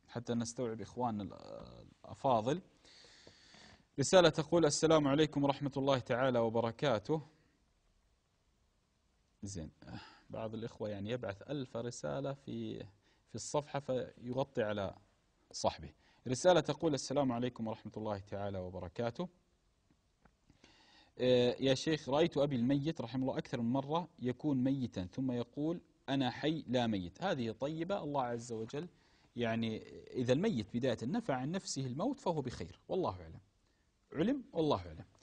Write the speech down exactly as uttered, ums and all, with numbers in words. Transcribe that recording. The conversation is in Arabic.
حتى نستوعب إخواننا الأفاضل. رسالة تقول: السلام عليكم ورحمة الله تعالى وبركاته. زين، بعض الإخوة يعني يبعث ألف رسالة في في الصفحة فيغطي على صحبه. رسالة تقول: السلام عليكم ورحمة الله تعالى وبركاته. يا شيخ، رأيت أبي الميت رحمه الله أكثر من مرة يكون ميتا ثم يقول أنا حي لا ميت. هذه طيبة، الله عز وجل يعني إذا الميت بداية نفع عن نفسه الموت فهو بخير، والله أعلم. علم والله أعلم.